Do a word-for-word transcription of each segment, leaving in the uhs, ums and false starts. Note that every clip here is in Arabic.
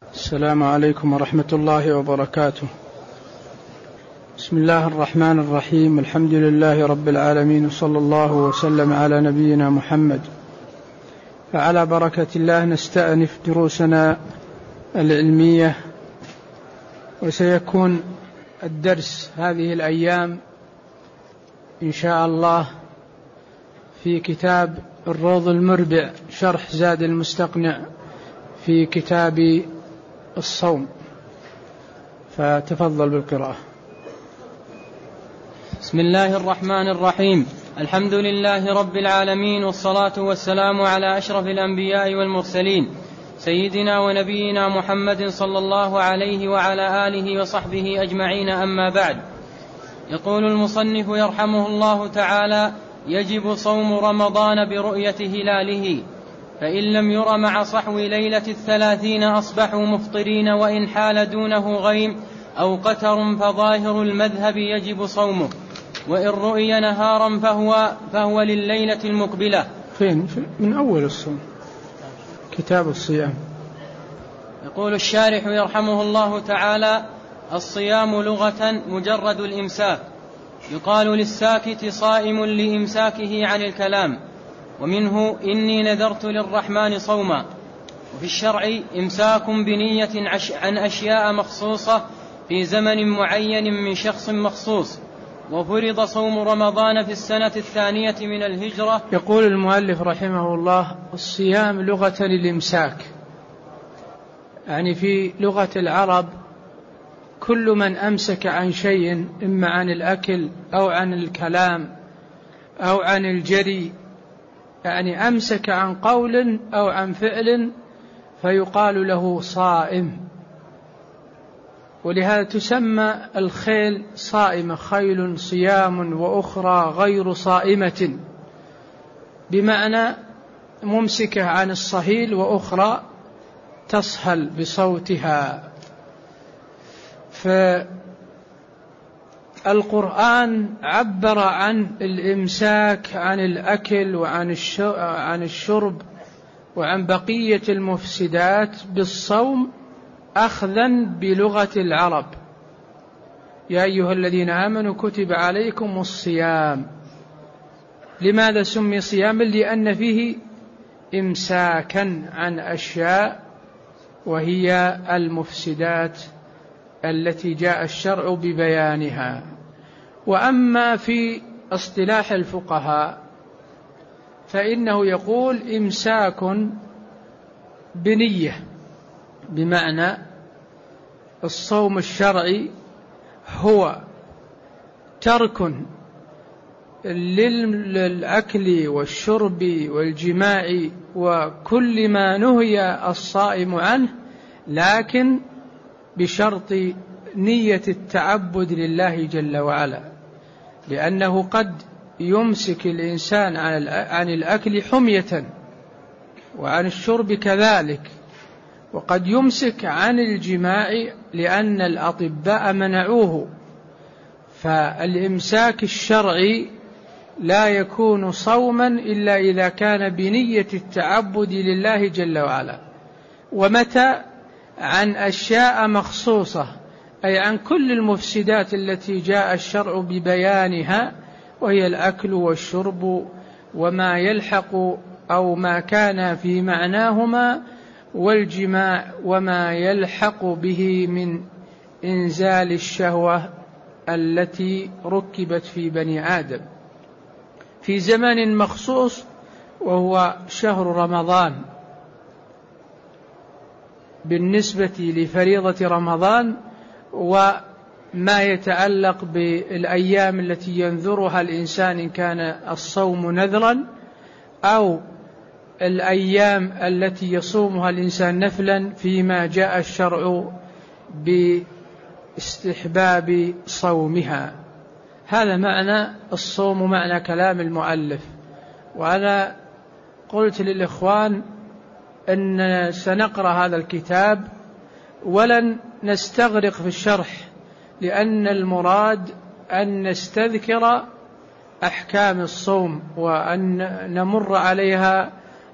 السلام عليكم ورحمة الله وبركاته. بسم الله الرحمن الرحيم. الحمد لله رب العالمين، وصلى الله وسلم على نبينا محمد. فعلى بركة الله نستأنف دروسنا العلمية، وسيكون الدرس هذه الأيام إن شاء الله في كتاب الروض المربع شرح زاد المستقنع في كتاب الصوم، فتفضل بالقراءة. بسم الله الرحمن الرحيم. الحمد لله رب العالمين، والصلاة والسلام على أشرف الأنبياء والمرسلين، سيدنا ونبينا محمد صلى الله عليه وعلى آله وصحبه أجمعين، أما بعد. يقول المصنف يرحمه الله تعالى: يجب صوم رمضان برؤية هلاله، فإن لم ير مع صحو ليلة الثلاثين أصبحوا مفطرين، وإن حال دونه غيم أو قتر فظاهر المذهب يجب صومه، وإن رؤي نهارا فهو, فهو لليلة المقبلة. فين؟ من أول الصوم، كتاب الصيام. يقول الشارح يرحمه الله تعالى: الصيام لغة مجرد الإمساك، يقال للساكت صائم لإمساكه عن الكلام، ومنه إني نذرت للرحمن صوما. وفي الشرع إمساك بنية عن أشياء مخصوصة في زمن معين من شخص مخصوص، وفرض صوم رمضان في السنة الثانية من الهجرة. يقول المؤلف رحمه الله: الصيام لغة الإمساك، يعني في لغة العرب كل من أمسك عن شيء، إما عن الأكل أو عن الكلام أو عن الجري، يعني أمسك عن قول أو عن فعل، فيقال له صائم. ولهذا تسمى الخيل صائمة، خيل صيام وأخرى غير صائمة، بمعنى ممسكة عن الصهيل وأخرى تصهل بصوتها. فالقرآن عبر عن الإمساك عن الأكل وعن الشرب وعن بقية المفسدات بالصوم أخذا بلغة العرب: يا أيها الذين آمنوا كتب عليكم الصيام. لماذا سمي صياما؟ لأن فيه إمساكا عن أشياء وهي المفسدات التي جاء الشرع ببيانها. وأما في اصطلاح الفقهاء فإنه يقول إمساك بنية، بمعنى الصوم الشرعي هو ترك للأكل والشرب والجماع وكل ما نهي الصائم عنه، لكن بشرط نية التعبد لله جل وعلا، لأنه قد يمسك الإنسان عن الأكل حمية وعن الشرب كذلك، وقد يمسك عن الجماع لأن الأطباء منعوه. فالإمساك الشرعي لا يكون صوما إلا إذا كان بنية التعبد لله جل وعلا. ومتى عن أشياء مخصوصة، أي عن كل المفسدات التي جاء الشرع ببيانها، وهي الأكل والشرب وما يلحق أو ما كان في معناهما، والجماع وما يلحق به من إنزال الشهوة التي ركبت في بني آدم في زمن مخصوص، وهو شهر رمضان. بالنسبة لفريضة رمضان وما يتعلق بالأيام التي ينذرها الإنسان إن كان الصوم نذرا، أو الأيام التي يصومها الإنسان نفلا، فيما جاء الشرع باستحباب صومها. هذا معنى الصوم، معنى كلام المؤلف. وأنا قلت للإخوان أن سنقرأ هذا الكتاب ولن نستغرق في الشرح، لأن المراد أن نستذكر أحكام الصوم وأن نمر عليها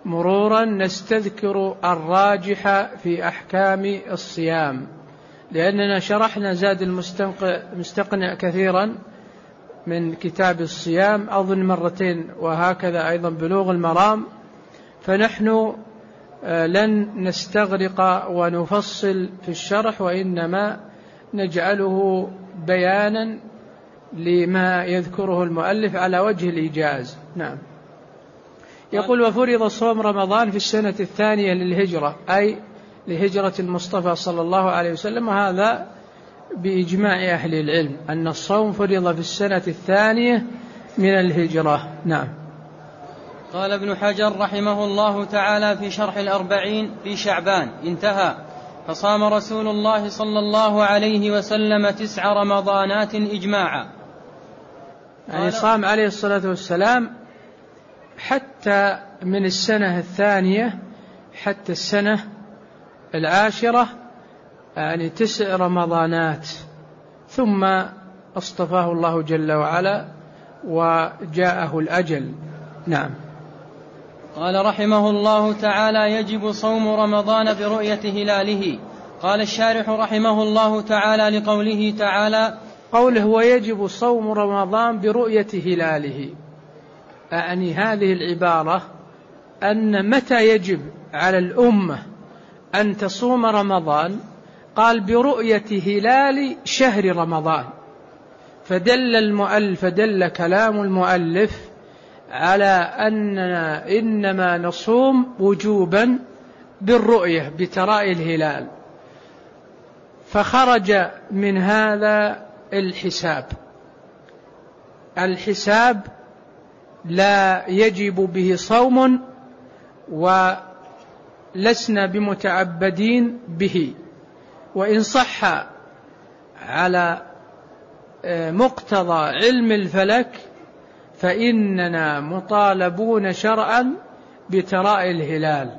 مرورا نستذكر الراجح في أحكام الصيام، لأننا شرحنا زاد المستقنع كثيرا من كتاب الصيام أظن مرتين، وهكذا أيضا بلوغ المرام، فنحن لن نستغرق ونفصل في الشرح، وإنما نجعله بيانا لما يذكره المؤلف على وجه الإيجاز. نعم. يقول: وفرض صوم رمضان في السنة الثانية للهجرة، أي لهجرة المصطفى صلى الله عليه وسلم، وهذا بإجماع أهل العلم أن الصوم فرض في السنة الثانية من الهجرة. نعم. قال ابن حجر رحمه الله تعالى في شرح الأربعين: في شعبان انتهى. فصام رسول الله صلى الله عليه وسلم تسع رمضانات إجماعا، يعني صام عليه الصلاة والسلام حتى من السنة الثانية حتى السنة العاشرة، يعني تسع رمضانات، ثم اصطفاه الله جل وعلا وجاءه الأجل. نعم. قال رحمه الله تعالى: يجب صوم رمضان برؤية هلاله. قال الشارح رحمه الله تعالى لقوله تعالى: قوله ويجب صوم رمضان برؤية هلاله، يعني هذه العبارة أن متى يجب على الأمة أن تصوم رمضان؟ قال برؤية هلال شهر رمضان، فدل المؤلف فدل كلام المؤلف على أننا إنما نصوم وجوبا بالرؤية بتراءي الهلال، فخرج من هذا الحساب. الحساب لا يجب به صوم ولسنا بمتعبدين به، وإن صح على مقتضى علم الفلك فإننا مطالبون شرعا بتراءي الهلال.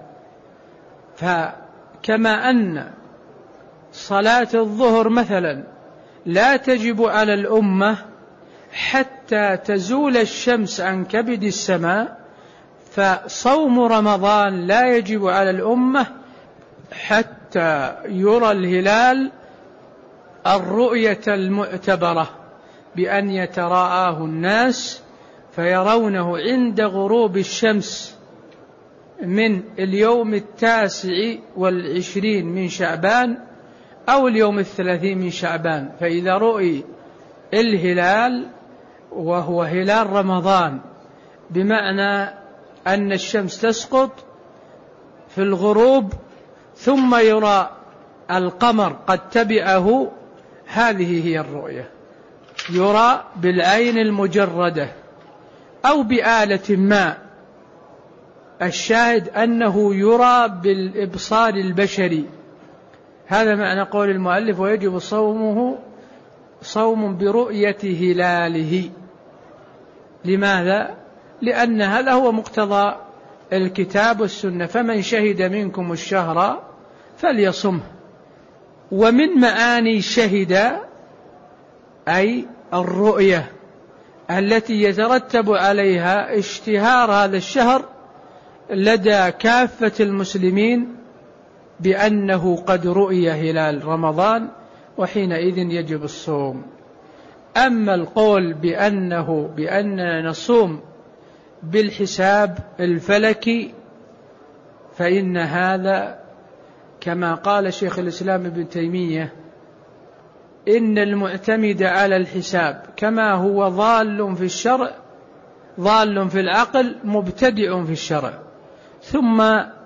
فكما أن صلاة الظهر مثلا لا تجب على الأمة حتى تزول الشمس عن كبد السماء، فصوم رمضان لا يجب على الأمة حتى يرى الهلال الرؤية المعتبرة بأن يتراءاه الناس فيرونه عند غروب الشمس من اليوم التاسع والعشرين من شعبان أو اليوم الثلاثين من شعبان. فإذا رؤي الهلال وهو هلال رمضان بمعنى أن الشمس تسقط في الغروب ثم يرى القمر قد تبعه، هذه هي الرؤية، يرى بالعين المجردة أو بآلة ما، الشاهد أنه يرى بالإبصار البشري. هذا معنى قول المؤلف ويجب صومه صوم برؤية هلاله. لماذا؟ لأن هذا هو مقتضى الكتاب والسنة، فمن شهد منكم الشهر فليصمه. ومن معاني شهد أي الرؤية التي يترتب عليها اشتهار هذا الشهر لدى كافة المسلمين بأنه قد رؤي هلال رمضان، وحينئذ يجب الصوم. أما القول بأنه بأننا نصوم بالحساب الفلكي فإن هذا كما قال شيخ الإسلام ابن تيمية: إن المعتمد على الحساب كما هو ضال في الشرع ضال في العقل مبتدع في الشرع. ثم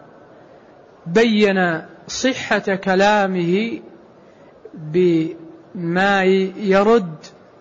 بين صحة كلامه بما يرد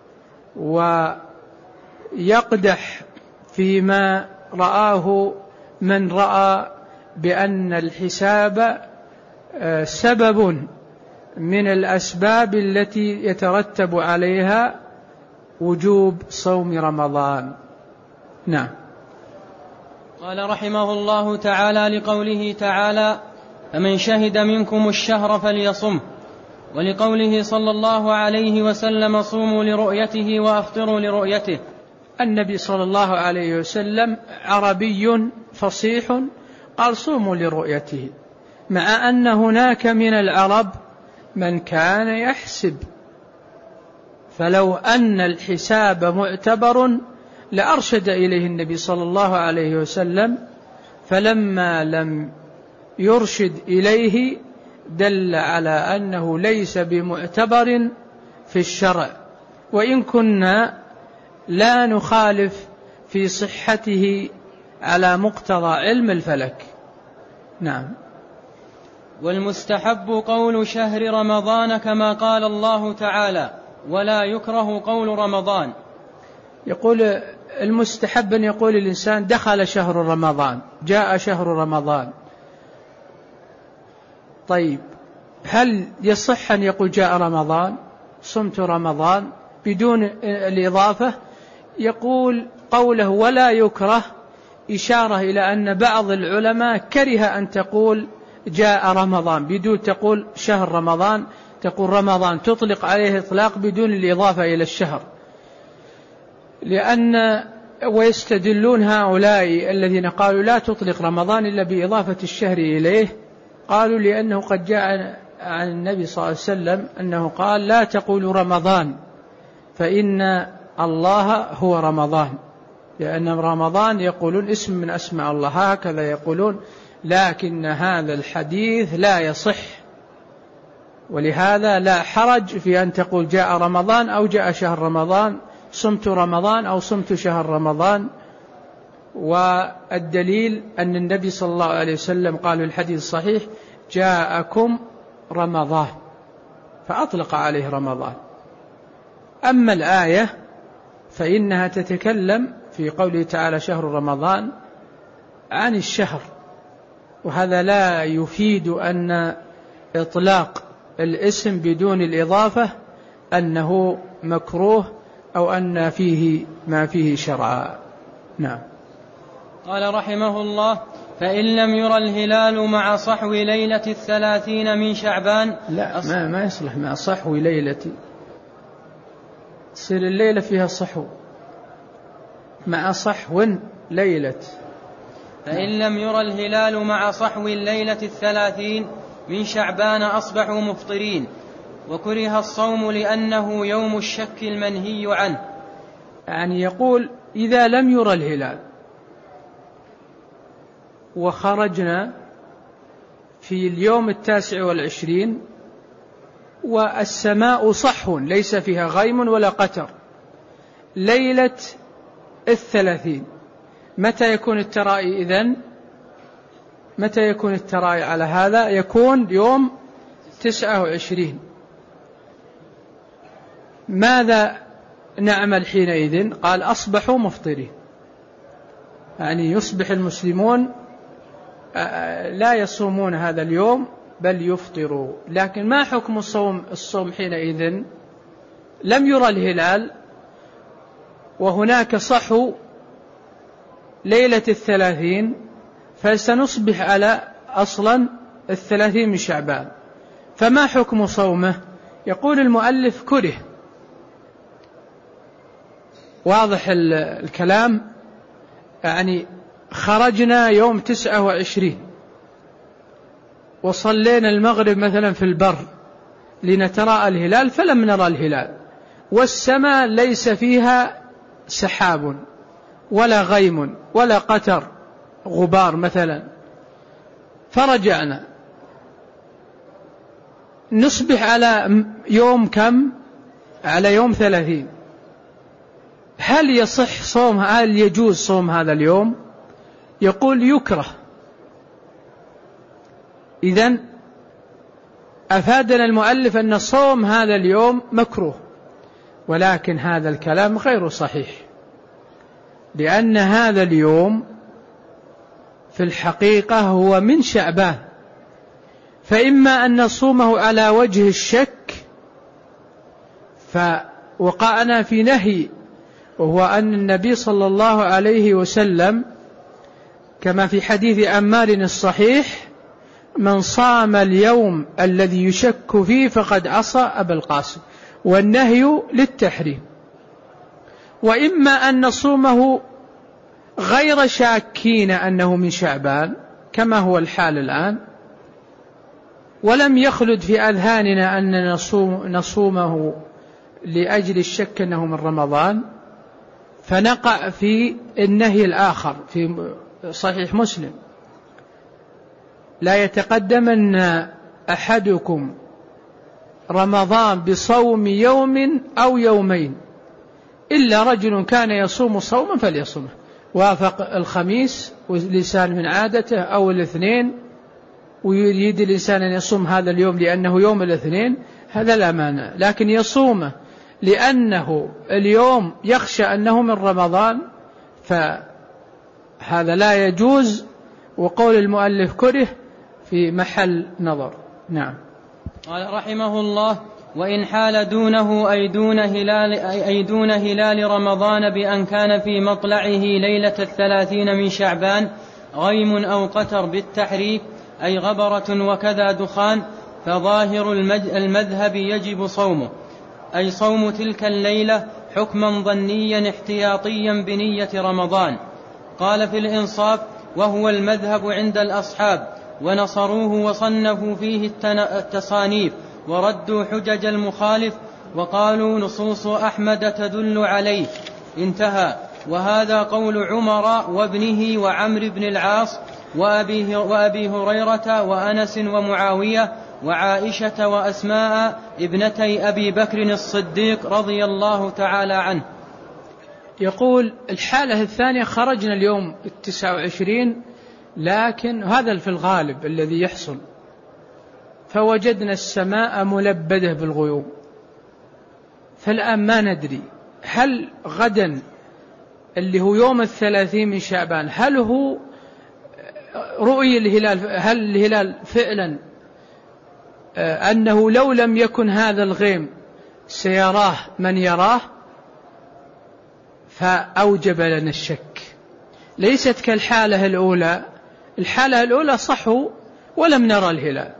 ويقدح فيما رآه من رأى بأن الحساب سبب من الأسباب التي يترتب عليها وجوب صوم رمضان. نعم. قال رحمه الله تعالى لقوله تعالى: فمن شهد منكم الشهر فليصمه، ولقوله صلى الله عليه وسلم: صوموا لرؤيته وأفطروا لرؤيته. النبي صلى الله عليه وسلم عربي فصيح، قال صوموا لرؤيته، مع أن هناك من العرب من كان يحسب، فلو أن الحساب معتبر لأرشد إليه النبي صلى الله عليه وسلم، فلما لم يرشد إليه دل على أنه ليس بمعتبر في الشرع، وإن كنا لا نخالف في صحته على مقتضى علم الفلك. نعم. والمستحب قول شهر رمضان كما قال الله تعالى: ولا يكره قول رمضان. يقول المستحب أن يقول الإنسان دخل شهر رمضان، جاء شهر رمضان. طيب، هل يصح أن يقول جاء رمضان، صمت رمضان بدون الإضافة؟ يقول قوله ولا يكره إشارة إلى أن بعض العلماء كره أن تقول جاء رمضان بدون تقول شهر رمضان، تقول رمضان، تطلق عليه إطلاق بدون الإضافة إلى الشهر، لأن ويستدلون هؤلاء الذين قالوا لا تطلق رمضان إلا بإضافة الشهر إليه، قالوا لأنه قد جاء عن النبي صلى الله عليه وسلم أنه قال لا تقولوا رمضان فإن الله هو رمضان، لأن رمضان يقولون اسم من أسماء الله، هكذا يقولون، لكن هذا الحديث لا يصح، ولهذا لا حرج في أن تقول جاء رمضان أو جاء شهر رمضان، صمت رمضان أو صمت شهر رمضان. والدليل أن النبي صلى الله عليه وسلم قال في الحديث الصحيح جاءكم رمضان، فأطلق عليه رمضان. أما الآية فإنها تتكلم في قوله تعالى شهر رمضان عن الشهر، وهذا لا يفيد أن إطلاق الاسم بدون الإضافة أنه مكروه أو أن فيه ما فيه شرعا. نعم. قال رحمه الله: فإن لم يرى الهلال مع صحو ليلة الثلاثين من شعبان. لا، ما, ما يصلح مع صحو ليلة، تصير الليلة فيها صحو، مع صحو ليلة. فإن لم يرى الهلال مع صحو الليلة الثلاثين من شعبان أصبحوا مفطرين، وكره الصوم لأنه يوم الشك المنهي عنه. يعني يقول إذا لم يرى الهلال وخرجنا في اليوم التاسع والعشرين والسماء صحو ليس فيها غيم ولا قتر، ليلة الثلاثين، متى يكون الترائي إذن؟ متى يكون الترائي على هذا؟ يكون يوم تسعة وعشرين. ماذا نعمل حينئذ؟ قال أصبحوا مفطرين، يعني يصبح المسلمون لا يصومون هذا اليوم بل يفطروا. لكن ما حكم الصوم الصوم حينئذ؟ لم يرى الهلال وهناك صحو ليلة الثلاثين، فسنصبح على أصلا الثلاثين من شعبان، فما حكم صومه؟ يقول المؤلف كره. واضح الكلام؟ يعني خرجنا يوم تسعة وعشرين وصلينا المغرب مثلا في البر لنتراءى الهلال فلم نرى الهلال، والسماء ليس فيها سحاب ولا غيم ولا قتر غبار مثلا، فرجعنا، نصبح على يوم كم؟ على يوم ثلاثين. هل يصح صوم؟ هل يجوز صوم هذا اليوم؟ يقول يكره. إذن أفادنا المؤلف أن صوم هذا اليوم مكروه، ولكن هذا الكلام غير صحيح، لأن هذا اليوم في الحقيقة هو من شعبان، فإما أن نصومه على وجه الشك فوقعنا في نهي، وهو أن النبي صلى الله عليه وسلم كما في حديث عمار الصحيح من صام اليوم الذي يشك فيه فقد عصى أبا القاسم، والنهي للتحريم. وإما أن نصومه غير شاكين أنه من شعبان، كما هو الحال الآن، ولم يخلد في أذهاننا أن نصوم نصومه لأجل الشك أنه من رمضان، فنقع في النهي الآخر في صحيح مسلم: لا يتقدمن أحدكم رمضان بصوم يوم أو يومين إلا رجل كان يصوم صوما فليصومه، وافق الخميس ولسان من عادته أو الاثنين ويريد الإنسان أن يصوم هذا اليوم لأنه يوم الاثنين، هذا لا مانع، لكن يصومه لأنه اليوم يخشى أنه من رمضان فهذا لا يجوز، وقول المؤلف كره في محل نظر. نعم. قال رحمه الله: وإن حال دونه أي دون هلال, أي دون هلال رمضان بأن كان في مطلعه ليلة الثلاثين من شعبان غيم أو قتر بالتحريك أي غبرة وكذا دخان، فظاهر المذهب يجب صومه، أي صوم تلك الليلة حكما ظنيا احتياطيا بنية رمضان. قال في الإنصاف: وهو المذهب عند الأصحاب، ونصروه وصنفوا فيه التصانيف وردوا حجج المخالف، وقالوا نصوص أحمد تدل عليه. انتهى. وهذا قول عمر وابنه وعمرو بن العاص وأبي, وأبي هريرة وأنس ومعاوية وعائشة وأسماء ابنتي أبي بكر الصديق رضي الله تعالى عنه. يقول: الحالة الثانية خرجنا اليوم التسعة وعشرين، لكن هذا في الغالب الذي يحصل، فوجدنا السماء ملبدة بالغيوم، فالآن ما ندري هل غدا اللي هو يوم الثلاثين من شعبان هل هو رؤي الهلال، هل الهلال فعلا أنه لو لم يكن هذا الغيم سيراه من يراه، فأوجب لنا الشك. ليست كالحالة الأولى، الحالة الأولى صحوا ولم نرى الهلال.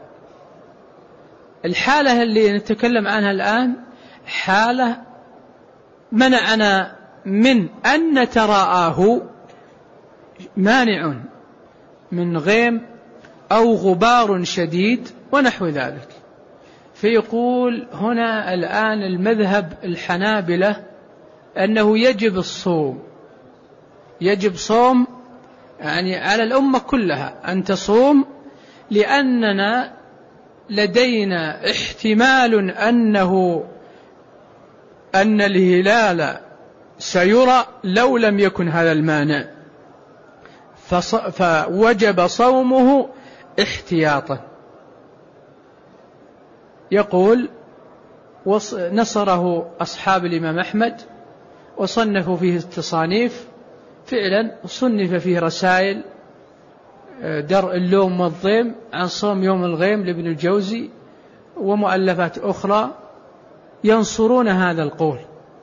الحالة اللي نتكلم عنها الآن حالة منعنا من أن نتراءاه مانع من غيم أو غبار شديد ونحو ذلك. فيقول هنا الآن المذهب الحنابلة أنه يجب الصوم، يجب صوم يعني على الأمة كلها أن تصوم، لأننا لدينا احتمال أنه أن الهلال سيرى لو لم يكن هذا المانع، فوجب صومه احتياطا. يقول: نصره أصحاب الإمام أحمد وصنفوا فيه التصانيف، فعلا صنف فيه رسائل درء اللوم والضيم عن صوم يوم الغيم لابن الجوزي ومؤلفات أخرى ينصرون هذا القول،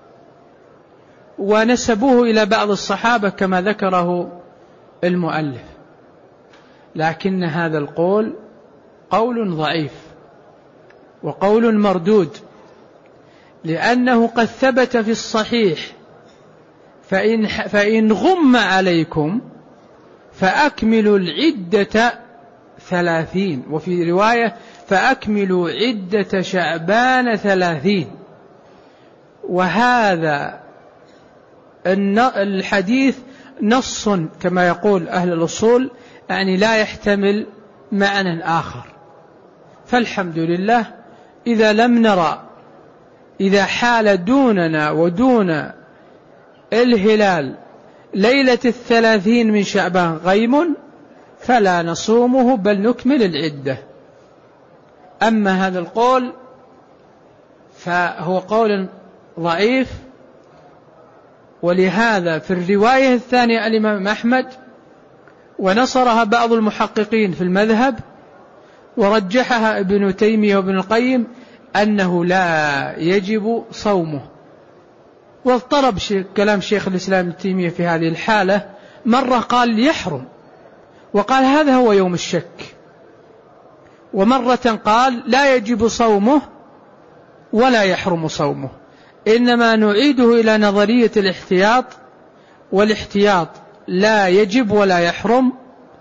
ونسبوه إلى بعض الصحابة كما ذكره المؤلف، لكن هذا القول قول ضعيف وقول مردود، لأنه قد ثبت في الصحيح: فإن, فإن غم عليكم فأكملوا العدة ثلاثين، وفي رواية فأكملوا عدة شعبان ثلاثين. وهذا الحديث نص كما يقول أهل الأصول، يعني لا يحتمل معنى آخر. فالحمد لله إذا لم نرى، إذا حال دوننا ودون الهلال ليلة الثلاثين من شعبان غيم فلا نصومه بل نكمل العدة. أما هذا القول فهو قول ضعيف، ولهذا في الرواية الثانية الإمام أحمد ونصرها بعض المحققين في المذهب ورجحها ابن تيمية وابن القيم أنه لا يجب صومه. واضطرب كلام شيخ الإسلام ابن تيمية في هذه الحالة، مرة قال يحرم وقال هذا هو يوم الشك، ومرة قال لا يجب صومه ولا يحرم صومه، إنما نعيده إلى نظرية الاحتياط، والاحتياط لا يجب ولا يحرم،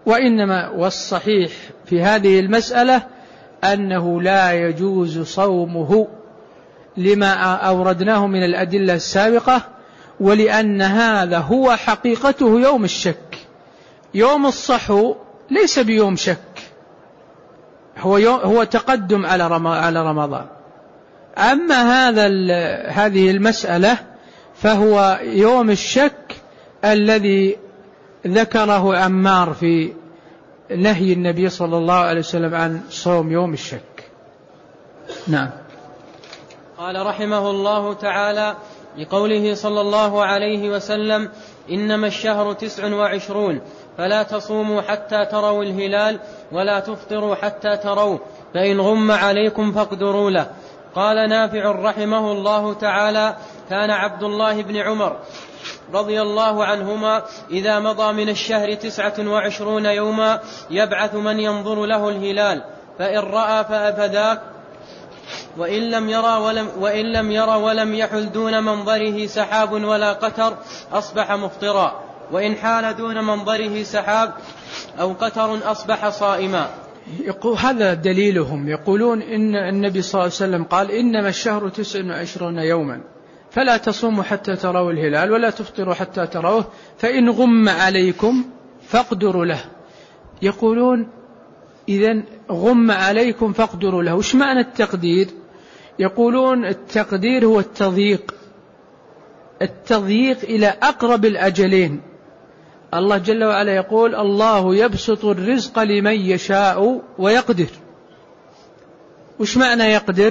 وإنما والصحيح في هذه المسألة أنه لا يجوز صومه لما أوردناه من الأدلة السابقة، ولأن هذا هو حقيقته يوم الشك. يوم الصحو ليس بيوم شك، هو يوم هو تقدم على رمضان. أما هذا هذه المسألة فهو يوم الشك الذي ذكره عمار في نهي النبي صلى الله عليه وسلم عن صوم يوم الشك. نعم. قال رحمه الله تعالى: لقوله صلى الله عليه وسلم: إنما الشهر تسع وعشرون فلا تصوموا حتى تروا الهلال ولا تفطروا حتى تروا، فإن غم عليكم فاقدروا له. قال نافع رحمه الله تعالى: كان عبد الله بن عمر رضي الله عنهما إذا مضى من الشهر تسعة وعشرون يوما يبعث من ينظر له الهلال، فإن رأى فذاك، وإن لم يرى ولم, وإن لم يرى ولم يحل دون منظره سحاب ولا قتر أصبح مفطرا، وإن حال دون منظره سحاب أو قتر أصبح صائما. يقول هذا دليلهم، يقولون إن النبي صلى الله عليه وسلم قال: إنما الشهر تسع وعشرون يوما فلا تصوموا حتى تروا الهلال ولا تفطروا حتى تروه، فإن غم عليكم فاقدروا له. يقولون إذن غم عليكم فاقدروا له. وش معنى التقدير؟ يقولون التقدير هو التضييق، التضييق إلى أقرب الأجلين. الله جل وعلا يقول: الله يبسط الرزق لمن يشاء ويقدر. وش معنى يقدر؟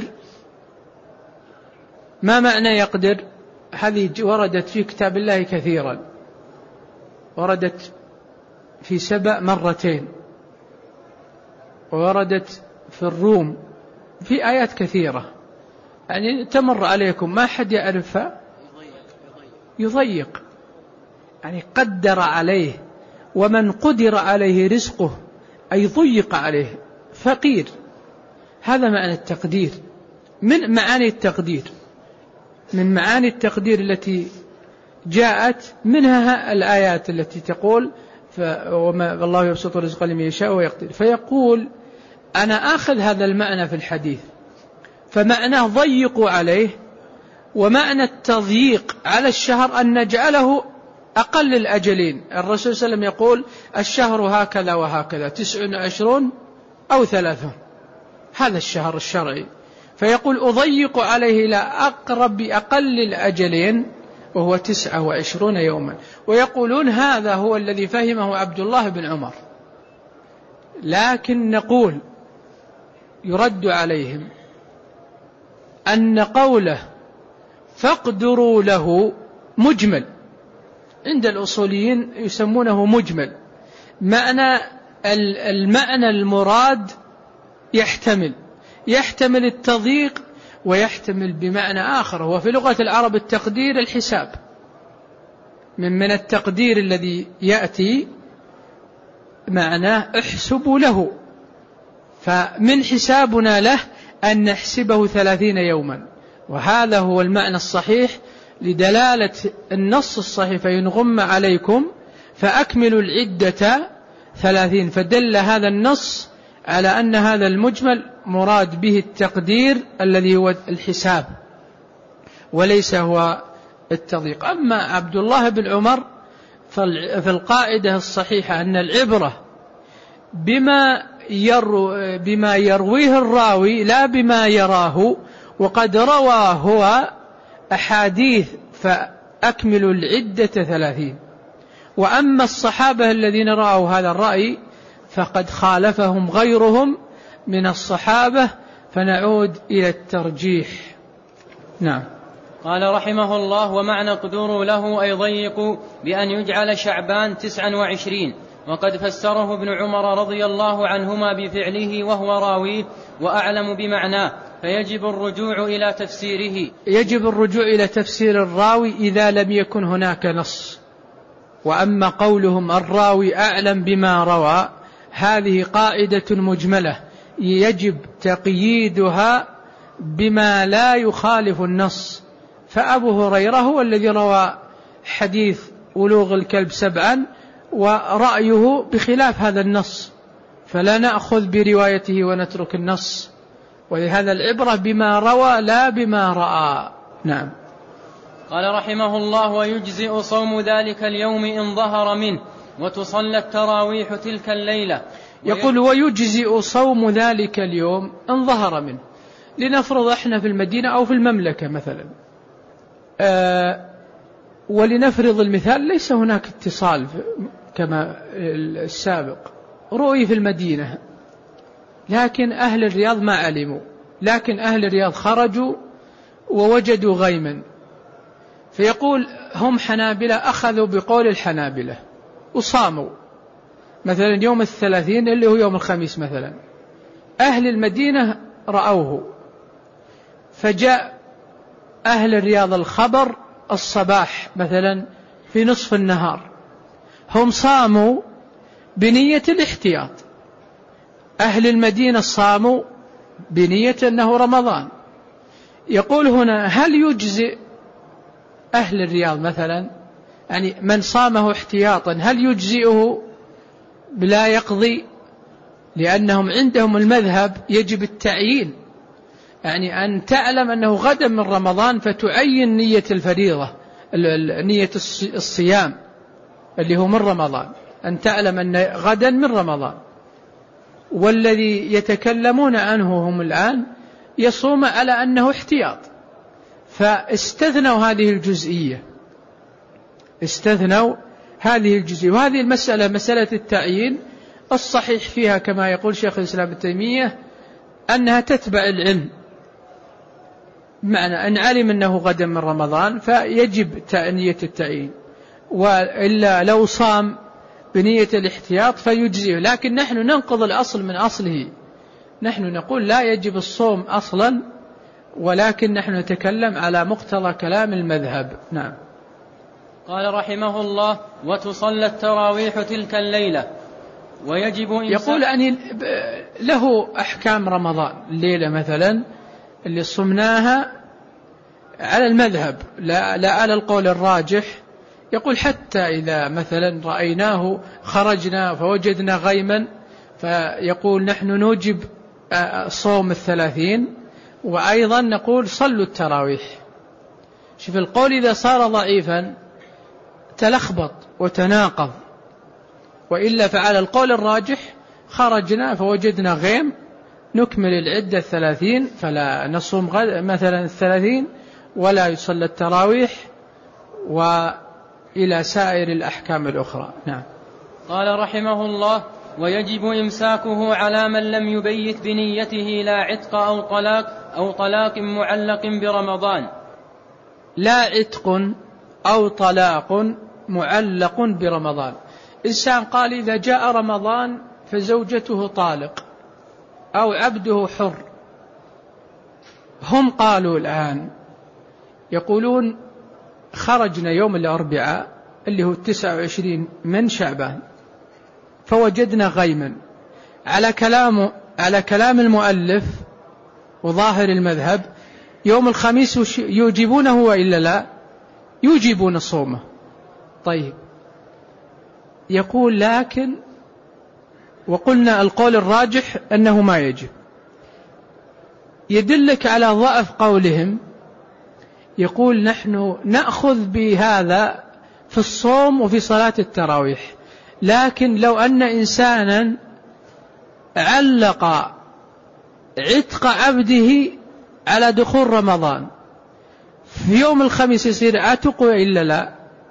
ما معنى يقدر؟ هذه وردت في كتاب الله كثيرا، وردت في سبأ مرتين، ووردت في الروم في آيات كثيرة، يعني تمر عليكم ما حد يعرفها. يضيق يعني قدر عليه، ومن قدر عليه رزقه أي ضيق عليه فقير. هذا معنى التقدير، من معاني التقدير، من معاني التقدير التي جاءت منها الآيات التي تقول: وما الله يبسط الرزق لمن يشاء ويقدر. فيقول: أنا آخذ هذا المعنى في الحديث، فمعناه ضيقوا عليه، ومعنى التضييق على الشهر أن نجعله أقل الأجلين. الرسول صلى الله عليه وسلم يقول: الشهر هكذا وهكذا، تسع وعشرون أو ثلاثون، هذا الشهر الشرعي. فيقول: أضيق عليه إلى أقرب أقل الأجلين وهو تسعة وعشرون يوما. ويقولون هذا هو الذي فهمه عبد الله بن عمر، لكن نقول يرد عليهم أن قوله فاقدروا له مجمل، عند الأصوليين يسمونه مجمل، معنى المعنى المراد يحتمل يحتمل التضييق ويحتمل بمعنى آخر. وفي لغة العرب التقدير الحساب، من من التقدير الذي يأتي معناه احسب له، فمن حسابنا له أن نحسبه ثلاثين يوما، وهذا هو المعنى الصحيح لدلالة النص الصحيح: فإن غم عليكم فأكملوا العدة ثلاثين. فدل هذا النص على أن هذا المجمل مراد به التقدير الذي هو الحساب وليس هو التضييق. أما عبد الله بن عمر في القاعدة الصحيحة أن العبرة بما, يرو بما يرويه الراوي لا بما يراه، وقد روى هو أحاديث فأكملوا العدة ثلاثين. وأما الصحابة الذين رأوا هذا الرأي فقد خالفهم غيرهم من الصحابة، فنعود إلى الترجيح. نعم. قال رحمه الله: ومعنى قدروا له أي ضيقوا بأن يجعل شعبان تسعا وعشرين، وقد فسره ابن عمر رضي الله عنهما بفعله وهو راويه وأعلم بمعناه، فيجب الرجوع إلى تفسيره. يجب الرجوع إلى تفسير الراوي إذا لم يكن هناك نص. وأما قولهم الراوي أعلم بما روى، هذه قاعدة مجملة يجب تقييدها بما لا يخالف النص. فأبو هريرة هو الذي روى حديث ولوغ الكلب سبعا، ورأيه بخلاف هذا النص، فلا نأخذ بروايته ونترك النص، ولهذا العبرة بما روى لا بما رأى. نعم. قال رحمه الله: ويجزئ صوم ذلك اليوم إن ظهر منه، وتصلى التراويح تلك الليلة. يقول: ويجزئ صوم ذلك اليوم إن ظهر منه. لنفرض احنا في المدينة أو في المملكة مثلا، آه ولنفرض المثال ليس هناك اتصال كما السابق، رؤي في المدينة لكن أهل الرياض ما علموا، لكن أهل الرياض خرجوا ووجدوا غيما، فيقول هم حنابلة أخذوا بقول الحنابلة وصاموا مثلا يوم الثلاثين اللي هو يوم الخميس مثلا، أهل المدينة رأوه، فجاء أهل الرياض الخبر الصباح مثلا في نصف النهار، هم صاموا بنية الاحتياط، أهل المدينة صاموا بنية أنه رمضان. يقول هنا: هل يجزئ أهل الرياض مثلا، يعني من صامه احتياطا هل يجزئه بلا يقضي؟ لأنهم عندهم المذهب يجب التعيين، يعني أن تعلم أنه غدا من رمضان فتعين نية الفريضة، نية الصيام اللي هو من رمضان، أن تعلم أن غدا من رمضان. والذي يتكلمون عنه هم الآن يصوم على أنه احتياط، فاستثنوا هذه الجزئية، استثنوا هذه الجزئية. وهذه المسألة مسألة التعيين الصحيح فيها كما يقول شيخ الإسلام ابن تيمية أنها تتبع العلم، معنى أن علم أنه غدا من رمضان فيجب نية التعيين، وإلا لو صام بنية الاحتياط فيجزيه. لكن نحن ننقض الأصل من أصله، نحن نقول لا يجب الصوم أصلا، ولكن نحن نتكلم على مقتضى كلام المذهب. نعم. قال رحمه الله: وتصلى التراويح تلك الليلة ويجب يقول أن له أحكام رمضان، الليلة مثلا اللي صمناها على المذهب لا, لا على القول الراجح. يقول حتى إذا مثلا رأيناه خرجنا فوجدنا غيما، فيقول نحن نوجب صوم الثلاثين، وأيضا نقول صلوا التراويح. شوف القول إذا صار ضعيفا تلخبط وتناقض، وإلا فعلى القول الراجح خرجنا فوجدنا غيم نكمل العدة الثلاثين، فلا نصوم مثلا الثلاثين ولا يصلى التراويح، وإلى سائر الأحكام الأخرى. نعم. قال رحمه الله: ويجب إمساكه على من لم يبيت بنيته لا عتق أو طلاق أو طلاق معلق برمضان. لا عتق أو طلاق معلق برمضان. إنسان قال إذا جاء رمضان فزوجته طالق أو عبده حر، هم قالوا الآن يقولون خرجنا يوم الأربعاء اللي هو التسعة وعشرين من شعبان فوجدنا غيما، على كلام على كلام المؤلف وظاهر المذهب يوم الخميس يوجبونه وإلا لا يوجبون صومه. طيب، يقول لكن وقلنا القول الراجح أنه ما يجب. يدلك على ضعف قولهم، يقول نحن نأخذ بهذا في الصوم وفي صلاة التراويح، لكن لو أن إنسانا علق عتق عبده على دخول رمضان في يوم الخميس يصير عتق إلا لا؟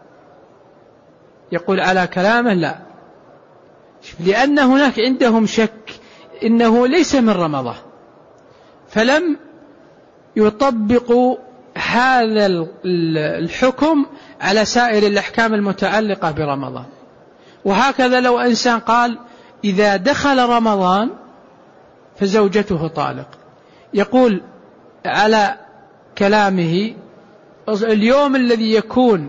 يقول على كلامه لا، لأن هناك عندهم شك إنه ليس من رمضان، فلم يطبقوا هذا الحكم على سائر الأحكام المتعلقة برمضان. وهكذا لو إنسان قال إذا دخل رمضان فزوجته طالق، يقول على كلامه اليوم الذي يكون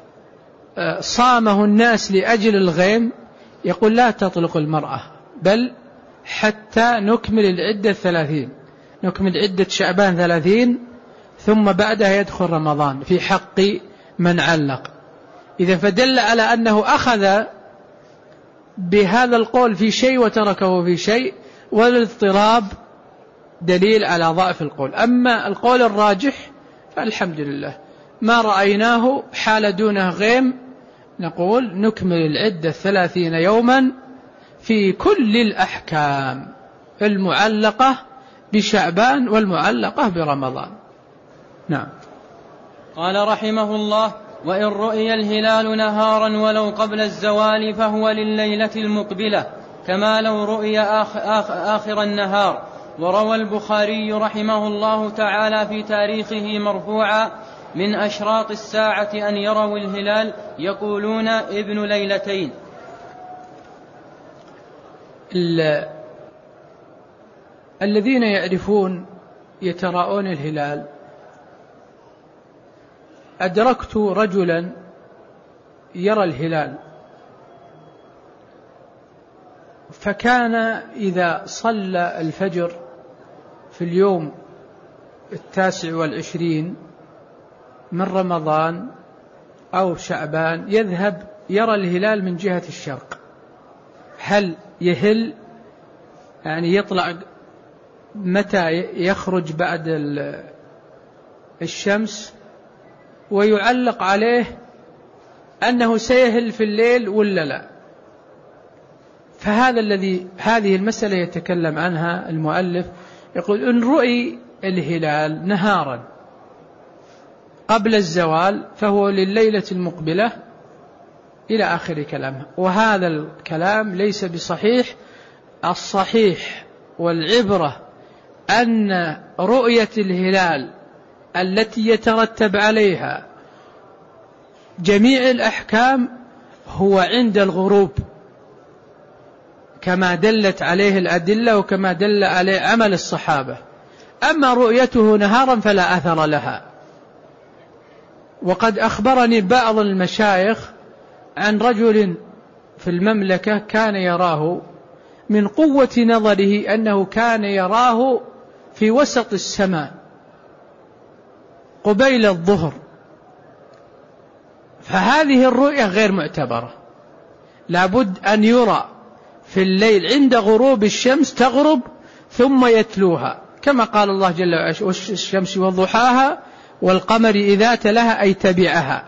صامه الناس لأجل الغيم يقول لا تطلق المرأة، بل حتى نكمل العدة ثلاثين، نكمل عدة شعبان ثلاثين ثم بعدها يدخل رمضان في حق من علق. إذا فدل على أنه أخذ بهذا القول في شيء وتركه في شيء، والاضطراب دليل على ضعف القول. أما القول الراجح فالحمد لله ما رأيناه حال دونه غيم، نقول نكمل العدة ثلاثين يوما في كل الأحكام المعلقة بشعبان والمعلقة برمضان. نعم. قال رحمه الله: وإن رؤي الهلال نهارا ولو قبل الزوال فهو لليلة المقبلة كما لو رؤي آخر النهار. وروى البخاري رحمه الله تعالى في تاريخه مرفوعا: من أشراط الساعة أن يروا الهلال يقولون ابن ليلتين. الذين يعرفون يتراءون الهلال، أدركت رجلا يرى الهلال، فكان إذا صلى الفجر في اليوم التاسع والعشرين من رمضان أو شعبان يذهب يرى الهلال من جهة الشرق. هل يهل يعني يطلع متى يخرج بعد الشمس، ويعلق عليه أنه سيهل في الليل ولا لا. فهذا الذي هذه المسألة يتكلم عنها المؤلف، يقول إن رؤي الهلال نهارا قبل الزوال فهو لليلة المقبلة إلى آخر كلامه. وهذا الكلام ليس بصحيح. الصحيح والعبرة أن رؤية الهلال التي يترتب عليها جميع الأحكام هو عند الغروب، كما دلت عليه الأدلة وكما دل عليه عمل الصحابة. أما رؤيته نهارا فلا أثر لها. وقد أخبرني بعض المشايخ عن رجل في المملكة كان يراه من قوة نظره أنه كان يراه في وسط السماء قبيل الظهر. فهذه الرؤية غير معتبرة، لابد أن يرى في الليل عند غروب الشمس تغرب ثم يتلوها، كما قال الله جل وعلا: والشمس وضحاها والقمر إذا تلاها أي تبعها.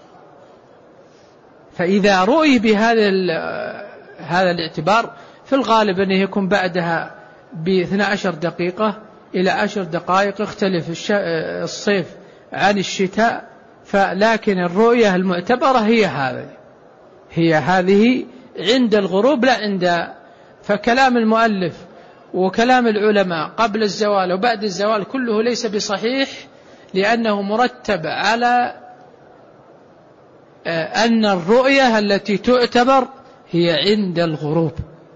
فإذا رؤي بهذا هذا الاعتبار في الغالب أنه يكون بعدها باثنى عشر دقيقة إلى عشر دقائق، يختلف الصيف عن الشتاء. فلكن الرؤية المعتبرة هي هذه هي هذه عند الغروب لا عند. فكلام المؤلف وكلام العلماء قبل الزوال وبعد الزوال كله ليس بصحيح، لأنه مرتب على أن الرؤية التي تعتبر هي عند الغروب،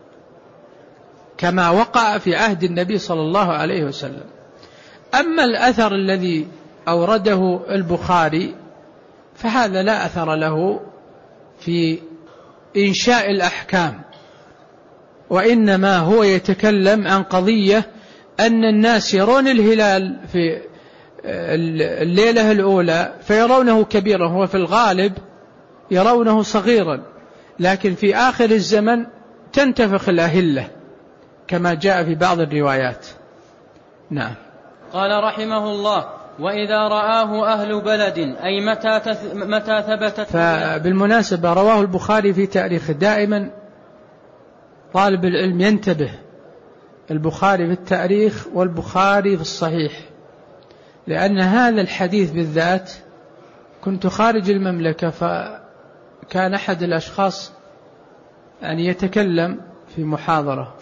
كما وقع في عهد النبي صلى الله عليه وسلم. أما الأثر الذي أورده البخاري فهذا لا أثر له في إنشاء الأحكام، وإنما هو يتكلم عن قضية أن الناس يرون الهلال في الليلة الأولى فيرونه كبيرا، هو في الغالب يرونه صغيرا، لكن في آخر الزمن تنتفخ الأهلة كما جاء في بعض الروايات. نعم. قال رحمه الله: وإذا رآه أهل بلد أي متى, تث... متى ثبتت. فبالمناسبة رواه البخاري في تاريخه. دائما طالب العلم ينتبه، البخاري في التاريخ والبخاري في الصحيح، لأن هذا الحديث بالذات كنت خارج المملكة، فكان أحد الأشخاص يعني يتكلم في محاضرة،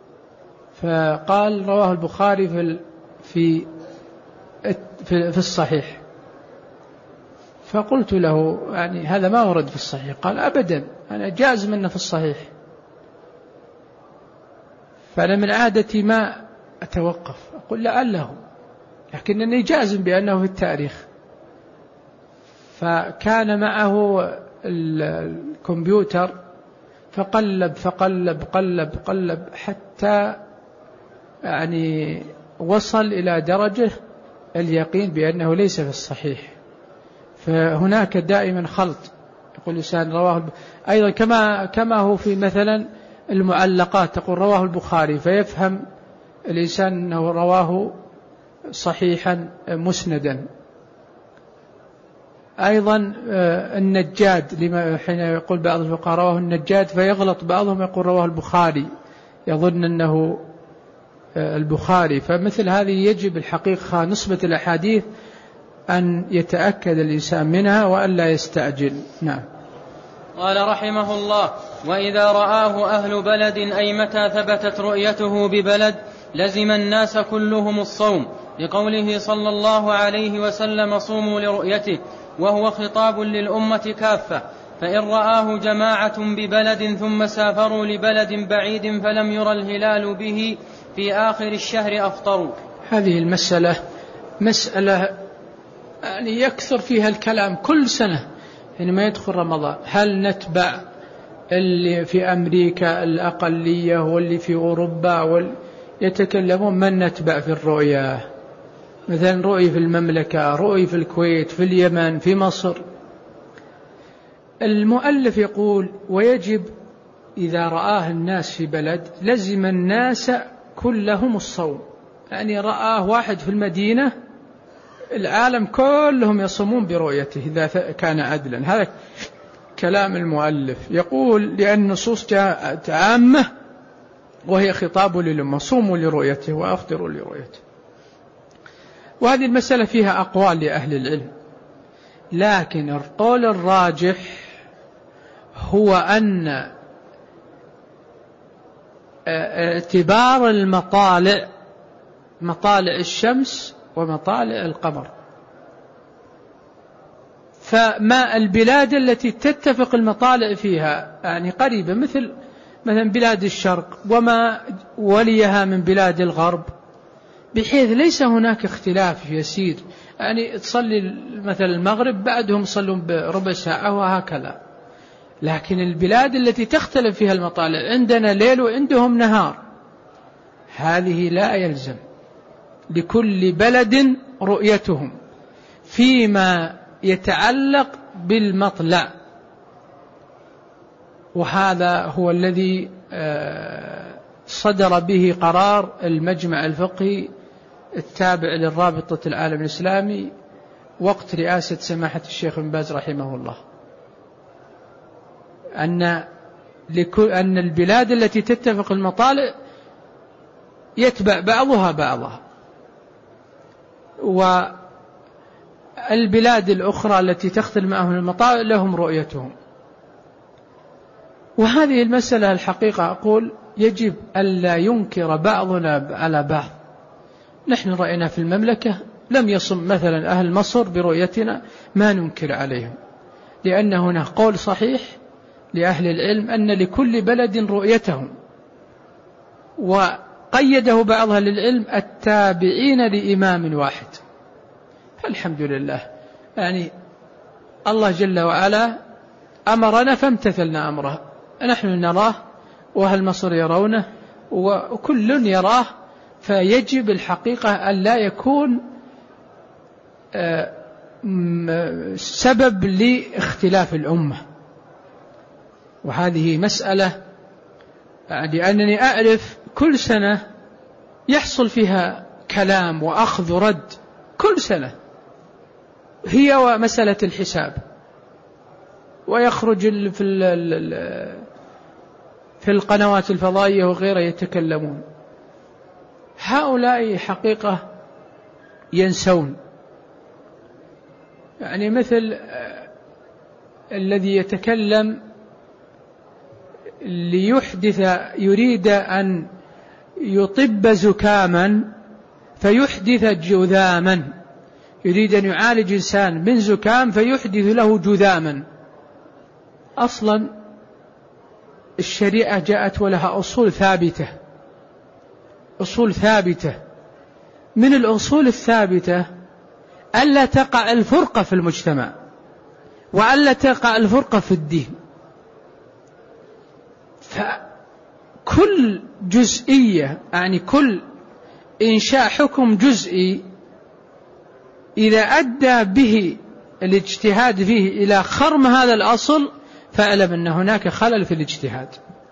فقال رواه البخاري في في في الصحيح. فقلت له يعني هذا ما ورد في الصحيح. قال أبدا، أنا جازم أنه في الصحيح. فأنا من عادتي ما أتوقف، أقول لعله، لكنني جازم بأنه في التاريخ. فكان معه الكمبيوتر فقلب فقلب قلب قلب حتى يعني وصل إلى درجة اليقين بأنه ليس في الصحيح. فهناك دائما خلط يقول الإنسان رواه. أيضا كما كما هو في مثلا المعلقات، تقول رواه البخاري، فيفهم الإنسان أنه رواه صحيحا مسندا. أيضا النجاد، لما حين يقول بعض الفقهاء رواه النجاد فيغلط بعضهم يقول رواه البخاري، يظن أنه البخاري. فمثل هذه يجب الحقيقة نسبة الأحاديث أن يتأكد الإنسان منها وأن لا يستعجل. نعم. قال رحمه الله: وإذا رآه أهل بلد أي متى ثبتت رؤيته ببلد لزم الناس كلهم الصوم، لقوله صلى الله عليه وسلم: صوموا لرؤيته، وهو خطاب للأمة كافة. فإن رآه جماعة ببلد ثم سافروا لبلد بعيد فلم يرى الهلال به في آخر الشهر أفطروا. هذه المسألة مسألة يعني يكثر فيها الكلام كل سنة حينما يدخل رمضان. هل نتبع اللي في أمريكا الأقلية واللي في أوروبا واللي يتكلمون من نتبع في الرؤيا؟ مثلا رؤية في المملكة، رؤية في الكويت، في اليمن، في مصر. المؤلف يقول: ويجب إذا رآه الناس في بلد لزم الناس كلهم الصوم، يعني رآه واحد في المدينة العالم كلهم يصومون برؤيته إذا كان عدلا. هذا كلام المؤلف. يقول: لأن النصوص جاءت عامة وهي خطاب للأمة: صوموا لرؤيته وأفطروا لرؤيته. وهذه المسألة فيها أقوال لأهل العلم، لكن القول الراجح هو أن اعتبار المطالع مطالع الشمس ومطالع القمر، فما البلاد التي تتفق المطالع فيها يعني قريبة، مثل مثلا بلاد الشرق وما وليها من بلاد الغرب، بحيث ليس هناك اختلاف يسير، يعني تصلي مثلا المغرب بعدهم يصلون بربع ساعة وهكذا. لكن البلاد التي تختلف فيها المطالع، عندنا ليل وعندهم نهار، هذه لا يلزم، لكل بلد رؤيتهم فيما يتعلق بالمطلع. وهذا هو الذي صدر به قرار المجمع الفقهي التابع للرابطة العالم الإسلامي وقت رئاسة سماحة الشيخ بن باز رحمه الله، أن أن البلاد التي تتفق المطالع يتبع بعضها بعضها، والبلاد الأخرى التي تختلف معهم المطالع لهم رؤيتهم. وهذه المسألة الحقيقة أقول يجب ألا ينكر بعضنا على بعض. نحن رأينا في المملكة لم يصم مثلا أهل مصر برؤيتنا، ما ننكر عليهم، لأن هنا قول صحيح لأهل العلم أن لكل بلد رؤيتهم، وقيده بعض أهل العلم التابعين لإمام واحد. فالحمد لله، يعني الله جل وعلا أمرنا فامتثلنا أمره، نحن نراه وأهل مصر يرونه وكل يراه، فيجب الحقيقة أن لا يكون سبب لاختلاف الأمة. وهذه مسألة لأنني أعرف كل سنة يحصل فيها كلام وأخذ ورد كل سنة، هي ومسألة الحساب، ويخرج في في القنوات الفضائية وغيرها يتكلمون. هؤلاء حقيقة ينسون، يعني مثل الذي يتكلم ليحدث، يريد أن يطب زكاما فيحدث جذاما، يريد أن يعالج إنسان من زكام فيحدث له جذاما. أصلا الشريعة جاءت ولها أصول ثابتة، أصول ثابتة. من الأصول الثابتة ألا تقع الفرقة في المجتمع، وألا تقع الفرقة في الدين. فكل جزئية، يعني كل إنشاء حكم جزئي إذا أدى به الاجتهاد فيه إلى خرم هذا الأصل فاعلم أن هناك خلل في الاجتهاد.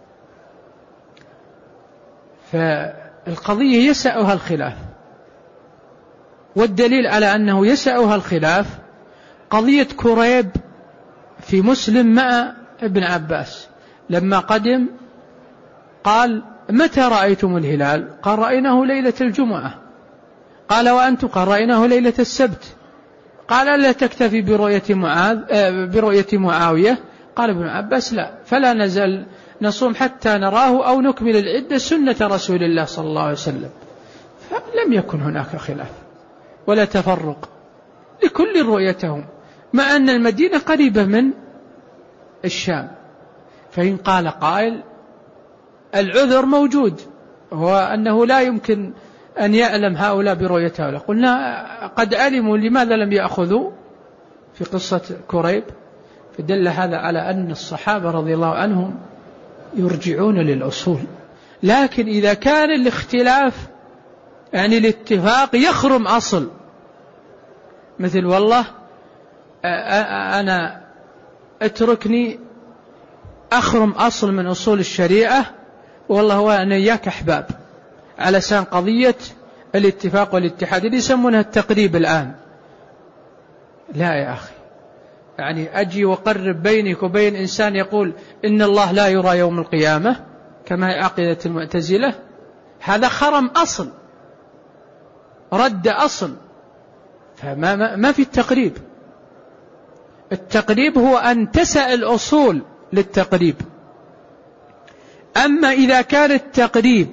فالقضية يسعها الخلاف، والدليل على أنه يسعها الخلاف قضية كريب في مسلم مع ابن عباس لما قدم قال متى رأيتم الهلال؟ قال رأيناه ليلة الجمعة. قال وأنتم؟ قال رأيناه ليلة السبت. قال لا تكتفي برؤية معاذ برؤية معاوية؟ قال ابن عباس لا، فلا نزل نصوم حتى نراه أو نكمل العدة سنة رسول الله صلى الله عليه وسلم. فلم يكن هناك خلاف ولا تفرق، لكل رؤيتهم، مع أن المدينة قريبة من الشام. فإن قال قائل العذر موجود، هو أنه لا يمكن أن يعلم هؤلاء برؤية هؤلاء، قلنا قد علموا لماذا لم يأخذوا في قصة كريب؟ فدل هذا على أن الصحابة رضي الله عنهم يرجعون للأصول. لكن إذا كان الاختلاف يعني الاتفاق يخرم أصل، مثل والله أنا اتركني أخرم أصل من أصول الشريعة، والله هو أنا إياك أحباب، على سان قضية الاتفاق والاتحاد اللي يسمونها التقريب الآن. لا يا أخي، يعني أجي وقرب بينك وبين إنسان يقول إن الله لا يرى يوم القيامة كما هي عقيدة المعتزلة، هذا خرم أصل، رد أصل، فما ما, ما في التقريب. التقريب هو أن تسع الأصول للتقريب. أما إذا كان التقريب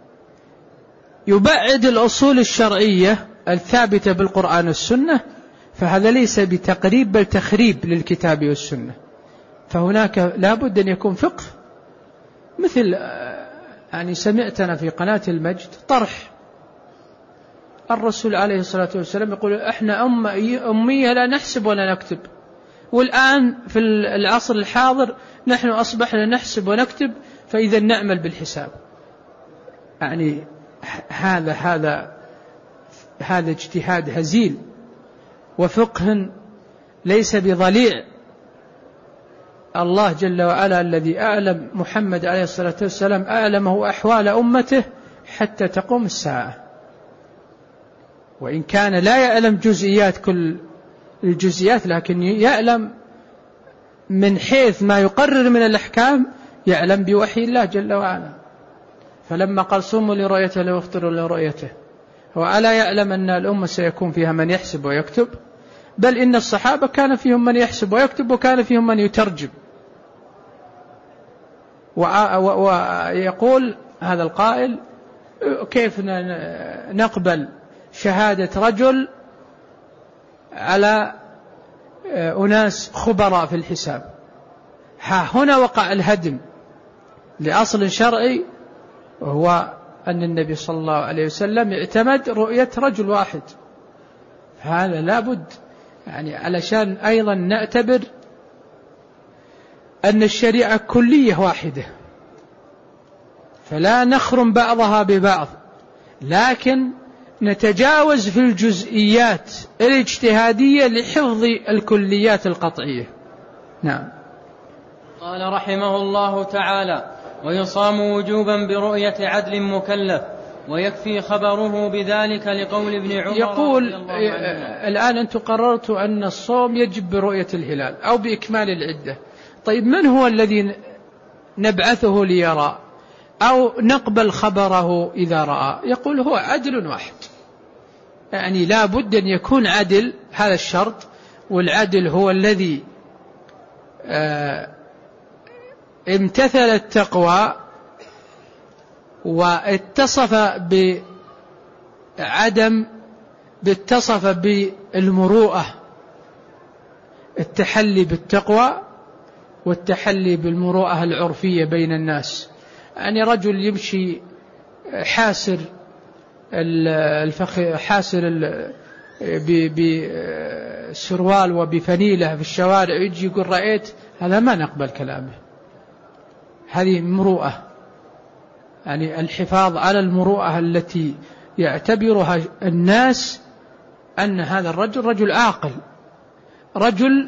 يبعد الأصول الشرعية الثابتة بالقرآن والسنة فهذا ليس بتقريب بل تخريب للكتاب والسنة. فهناك لابد أن يكون فقه، مثل يعني سمعتنا في قناة المجد طرح الرسول عليه الصلاة والسلام يقول إحنا أمية لا نحسب ولا نكتب، والآن في العصر الحاضر نحن أصبحنا نحسب ونكتب، فإذا نعمل بالحساب. يعني هذا هذا هذا اجتهاد هزيل وفقه ليس بضليع. الله جل وعلا الذي أعلم محمد عليه الصلاة والسلام أعلمه أحوال أمته حتى تقوم الساعة، وإن كان لا يعلم جزئيات كل الجزئيات لكن يعلم من حيث ما يقرر من الأحكام، يعلم بوحي الله جل وعلا. فلما قال صوموا لرؤيته لا يفطروا لرؤيته، هو ألا يعلم أن الأمة سيكون فيها من يحسب ويكتب؟ بل إن الصحابة كان فيهم من يحسب ويكتب وكان فيهم من يترجم. ويقول هذا القائل كيف نقبل شهادة رجل على أناس خبراء في الحساب؟ ها هنا وقع الهدم لأصل شرعي، وهو أن النبي صلى الله عليه وسلم اعتمد رؤية رجل واحد. هذا لابد يعني علشان أيضا نعتبر أن الشريعة كلية واحدة، فلا نخرم بعضها ببعض، لكن نتجاوز في الجزئيات الاجتهادية لحفظ الكليات القطعية. نعم. قال رحمه الله تعالى: ويصام وجوبا برؤية عدل مكلف، ويكفي خبره بذلك لقول ابن عمر. يقول الآن أنتم قررتوا أن الصوم يجب برؤية الهلال أو بإكمال العدة، طيب من هو الذي نبعثه ليرى أو نقبل خبره إذا رأى؟ يقول هو عدل واحد، يعني لا بد أن يكون عدل، هذا الشرط. والعدل هو الذي آه امتثل التقوى واتصف بعدم باتصف بالمروءة، التحلي بالتقوى والتحلي بالمروءة العرفية بين الناس. يعني رجل يمشي حاسر الفخ حاسر بسروال وبفنيلة في الشوارع يجي يقول رأيت، هذا ما نقبل كلامه. هذه مروءة، يعني الحفاظ على المروءة التي يعتبرها الناس أن هذا الرجل رجل عاقل. رجل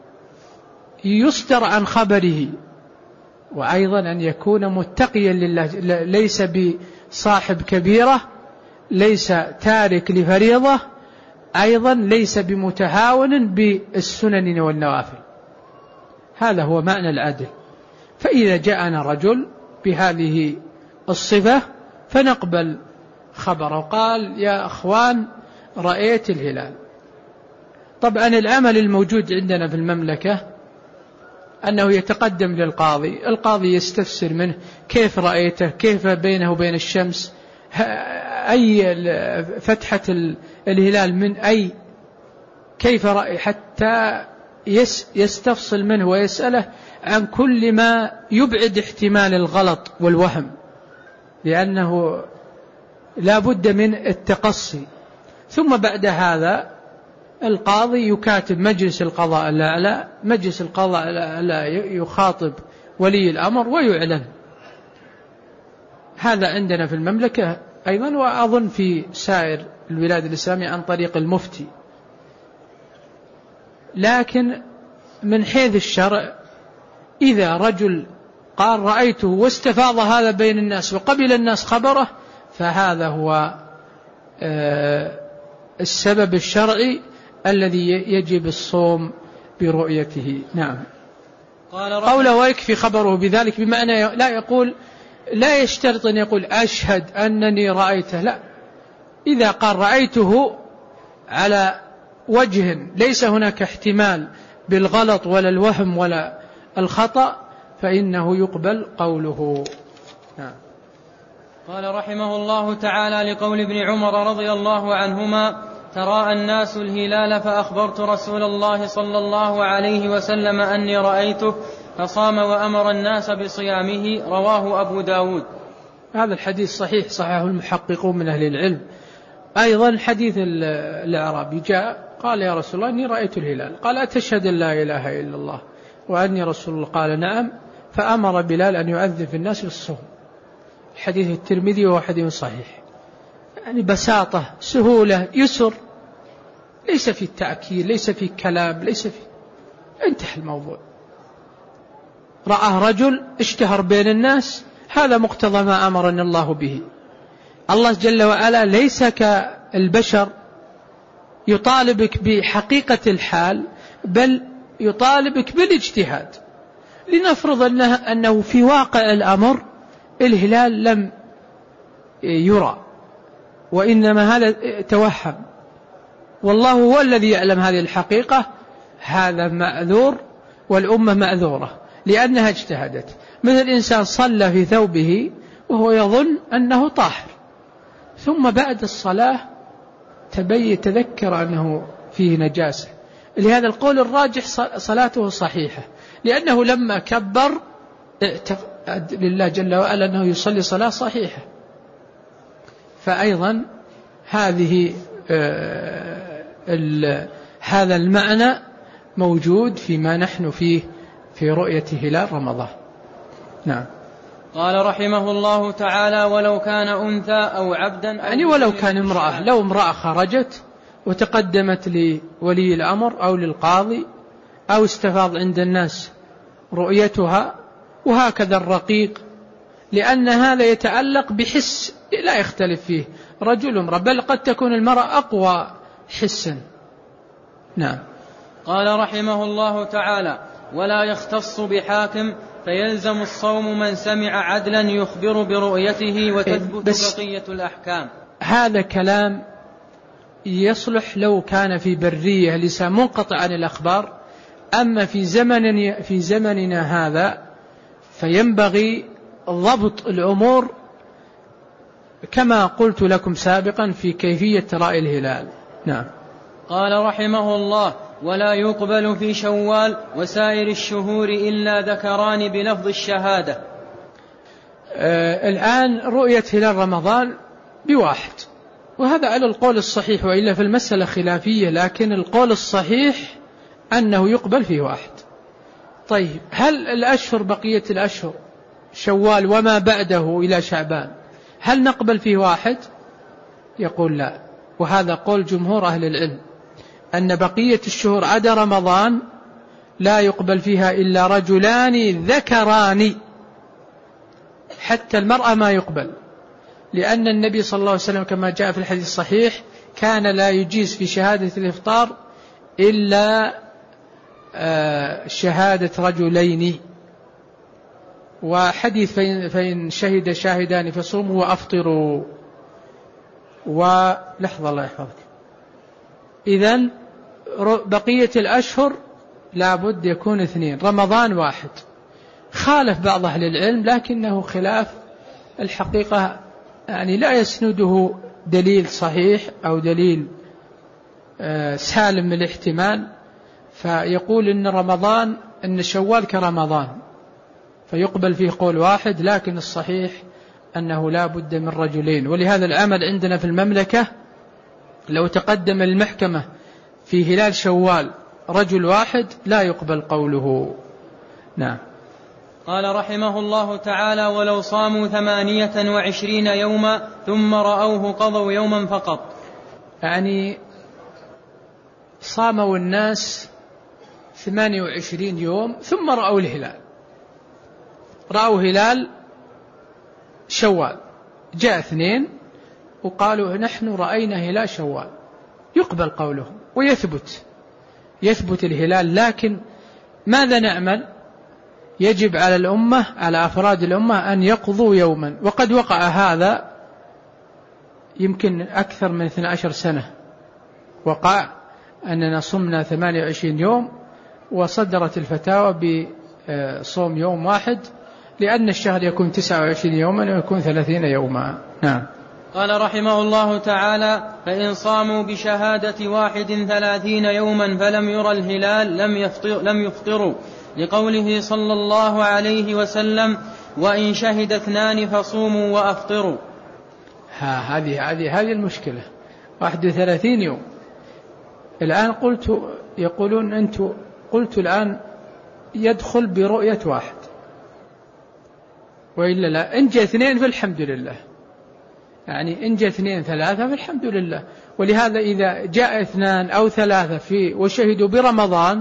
يصدر عن خبره، وأيضا أن يكون متقيا لله، ليس بصاحب كبيرة، ليس تارك لفريضة، أيضا ليس بمتهاون بالسنن والنوافل. هذا هو معنى العدل. فإذا جاءنا رجل بهذه الصفة فنقبل خبره، قال يا أخوان رأيت الهلال. طبعا العمل الموجود عندنا في المملكة أنه يتقدم للقاضي، القاضي يستفسر منه كيف رأيته، كيف بينه وبين الشمس، أي فتحة الهلال من أي، كيف رأي، حتى يستفصل منه ويسأله عن كل ما يبعد احتمال الغلط والوهم، لأنه لا بد من التقصي. ثم بعد هذا القاضي يكاتب مجلس القضاء الأعلى، مجلس القضاء الأعلى يخاطب ولي الأمر ويعلن. هذا عندنا في المملكة أيضا، وأظن في سائر البلاد الإسلامية عن طريق المفتي. لكن من حيث الشرع إذا رجل قال رأيته واستفاض هذا بين الناس وقبل الناس خبره، فهذا هو السبب الشرعي الذي يجب الصوم برؤيته. نعم. قوله ويكفي خبره بذلك، بمعنى لا يقول، لا يشترط أن يقول أشهد أنني رأيته، لا، إذا قال رأيته على وجه ليس هناك احتمال بالغلط ولا الوهم ولا الخطأ فإنه يقبل قوله. نعم. قال رحمه الله تعالى لقول ابن عمر رضي الله عنهما تراءى الناس الهلال فأخبرت رسول الله صلى الله عليه وسلم أني رأيته فصام وأمر الناس بصيامه، رواه أبو داود. هذا الحديث صحيح، صححه المحققون من أهل العلم. أيضا حديث الأعرابي جاء قال يا رسول الله إني رأيت الهلال، قال أتشهد أن لا إله إلا الله وأني رسول الله؟ قال نعم، فأمر بلال أن يؤذن في الناس بالصوم. حديث الترمذي وهو حديث صحيح. يعني بساطة، سهولة، يسر، ليس في التأكيد، ليس في كلام، ليس في، انتهى الموضوع. رأى رجل اشتهر بين الناس، هذا مقتضى ما أمرنا الله به. الله جل وعلا ليس كالبشر يطالبك بحقيقة الحال، بل يطالبك بالاجتهاد. لنفرض أنه, أنه في واقع الأمر الهلال لم يرى، وإنما هذا توهم، والله هو الذي يعلم هذه الحقيقة، هذا معذور والأمة معذورة لأنها اجتهدت. مثل إنسان صلى في ثوبه وهو يظن أنه طاهر، ثم بعد الصلاة تبين تذكر أنه فيه نجاسة، لهذا القول الراجح صلاته صحيحة، لأنه لما كبر اعتقد لله جل وعلا أنه يصلي صلاة صحيحة. فأيضا هذه هذا المعنى موجود فيما نحن فيه في رؤية هلال رمضان. نعم. قال رحمه الله تعالى ولو كان أنثى أو عبدا أو يعني ولو كان امرأة، لو امرأة خرجت وتقدمت لولي الأمر أو للقاضي أو استفاض عند الناس رؤيتها، وهكذا الرقيق، لأن هذا يتعلق بحس لا يختلف فيه رجل امرأة، بل قد تكون المرأة أقوى حسا. نعم. قال رحمه الله تعالى ولا يختص بحاكم فيلزم الصوم من سمع عدلا يخبر برؤيته وتثبت بقية الأحكام. هذا كلام يصلح لو كان في برية لسان منقطع عن الأخبار، أما في زمن في زمننا هذا فينبغي ضبط الأمور كما قلت لكم سابقا في كيفية رأي الهلال. نعم. قال رحمه الله ولا يقبل في شوال وسائر الشهور إلا ذكران بلفظ الشهادة. آه الآن رؤية هلال رمضان بواحد، وهذا على القول الصحيح، وإلا في المسألة خلافية، لكن القول الصحيح أنه يقبل في واحد. طيب هل الأشهر بقية الأشهر شوال وما بعده إلى شعبان هل نقبل فيه واحد؟ يقول لا، وهذا قول جمهور أهل العلم. أن بقية الشهور عدا رمضان لا يقبل فيها إلا رجلان ذكران، حتى المرأة ما يقبل، لأن النبي صلى الله عليه وسلم كما جاء في الحديث الصحيح كان لا يجيز في شهادة الإفطار إلا شهادة رجلين. وحديث فإن شهد شاهدان فصوموا وأفطروا. ولحظة الله يحفظك. إذن بقية الأشهر لابد يكون اثنين، رمضان واحد. خالف بعض أهل العلم لكنه خلاف الحقيقة، يعني لا يسنده دليل صحيح أو دليل سالم من الاحتمال، فيقول إن رمضان إن شوال كرمضان فيقبل فيه قول واحد، لكن الصحيح أنه لا بد من رجلين. ولهذا العمل عندنا في المملكة لو تقدم المحكمة في هلال شوال رجل واحد لا يقبل قوله. نعم. قال رحمه الله تعالى: ولو صاموا ثمانية وعشرين يوما ثم رأوه قضوا يوما فقط. يعني صاموا الناس ثمانية وعشرين يوم ثم رأوا الهلال، رأوا هلال شوال، جاء اثنين وقالوا نحن رأينا هلال شوال، يقبل قولهم ويثبت يثبت الهلال. لكن ماذا نعمل؟ يجب على الأمة على أفراد الأمة أن يقضوا يوما، وقد وقع هذا يمكن أكثر من اثنتي عشرة سنة، وقع أننا صمنا ثمانية وعشرين يوم وصدرت الفتاوى بصوم يوم واحد، لأن الشهر يكون تسعة وعشرين يوما ويكون ثلاثين يوما. نعم. قال رحمه الله تعالى: فإن صاموا بشهادة واحد ثلاثين يوما فلم يرى الهلال لم يفطر لم يفطروا، لقوله صلى الله عليه وسلم: وإن شهد اثنان فصوموا وأفطروا. ها هذه هذه هذه المشكلة، واحد وثلاثين يوم. الآن قلت يقولون أنتم قلت الآن يدخل برؤية واحد، وإلا لا، إن جاء اثنين فالحمد لله، يعني إن جاء اثنين ثلاثة فالحمد لله. ولهذا إذا جاء اثنان أو ثلاثة في وشهدوا برمضان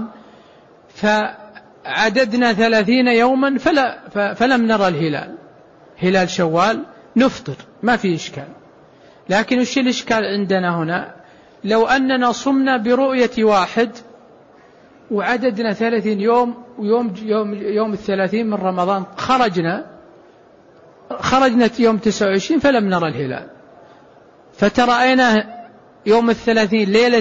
فعددنا ثلاثين يوما فلا فلم نرى الهلال هلال شوال نفطر، ما في إشكال. لكن وش الإشكال عندنا هنا؟ لو أننا صمنا برؤية واحد وعددنا ثلاثين يوم، ويوم يوم يوم الثلاثين من رمضان خرجنا خرجنا يوم تسعة وعشرين فلم نرى الهلال، فترأينا يوم الثلاثين ليلة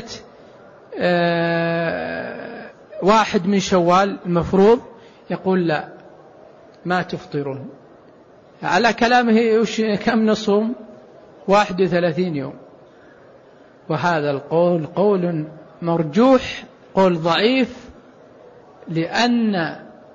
آه واحد من شوال المفروض، يقول لا ما تفطرون. على كلامه كم نصوم؟ واحد وثلاثين يوم. وهذا القول قول مرجوح، قول ضعيف، لأن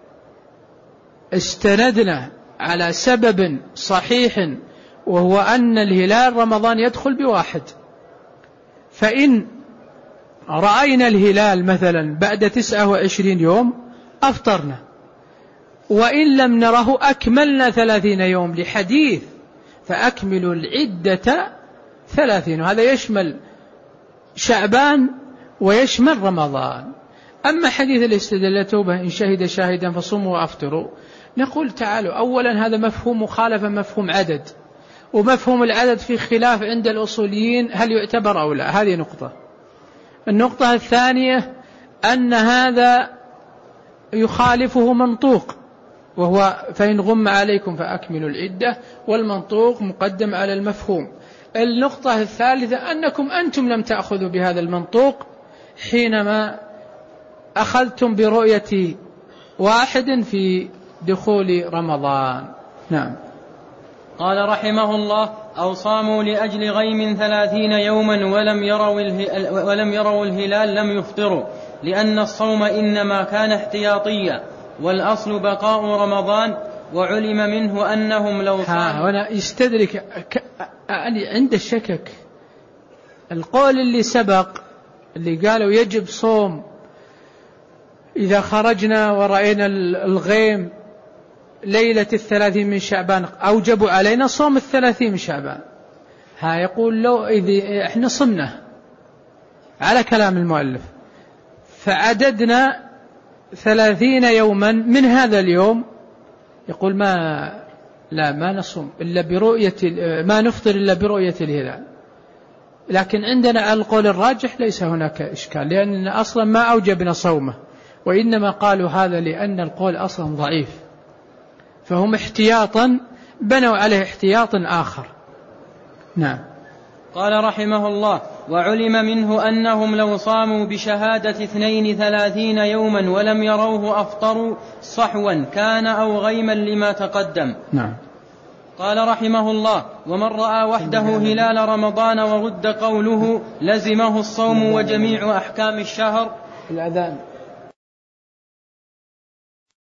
استندنا على سبب صحيح وهو أن الهلال رمضان يدخل بواحد، فإن رأينا الهلال مثلا بعد تسعة وعشرين يوم أفطرنا، وإن لم نره أكملنا ثلاثين يوم، لحديث فأكملوا العدة ثلاثين، وهذا يشمل شعبان ويشمل رمضان. أما حديث الاستدلال به إن شهد شاهدا فصوموا وأفطروا، نقول تعالوا، أولا هذا مفهوم مخالفة مفهوم عدد، ومفهوم العدد في خلاف عند الأصوليين هل يعتبر أو لا، هذه نقطة. النقطة الثانية أن هذا يخالفه منطوق، وهو فإن غم عليكم فأكملوا العدة، والمنطوق مقدم على المفهوم. النقطة الثالثة أنكم أنتم لم تأخذوا بهذا المنطوق حينما أخذتم برؤية واحد في دخول رمضان. نعم. قال رحمه الله: أو صاموا لأجل غيم ثلاثين يوما ولم يروا, ولم يروا الهلال لم يفطروا، لأن الصوم إنما كان احتياطيا، والأصل بقاء رمضان، وعلم منه أنهم لو صاموا. هنا يستدرك عند الشكك القول اللي سبق اللي قالوا يجب صوم إذا خرجنا ورأينا الغيم ليلة الثلاثين من شعبان، أوجبوا علينا صوم الثلاثين من شعبان. ها يقول لو إذا إحنا صمنا على كلام المؤلف، فعددنا ثلاثين يوما من هذا اليوم، يقول ما لا ما نصوم إلا برؤية، ما نفطر إلا برؤية الهلال. لكن عندنا القول الراجح ليس هناك إشكال، لأننا أصلا ما أوجبنا صومه، وإنما قالوا هذا لأن القول أصلا ضعيف، فهم احتياطا بنوا عليه احتياط آخر. نعم. قال رحمه الله: وعلم منه أنهم لو صاموا بشهادة اثنين ثلاثين يوما ولم يروه أفطروا صحوا كان أو غيما لما تقدم. نعم. قال رحمه الله: ومن رأى وحده هلال رمضان ورد قوله لزمه الصوم وجميع أحكام الشهر. الأذان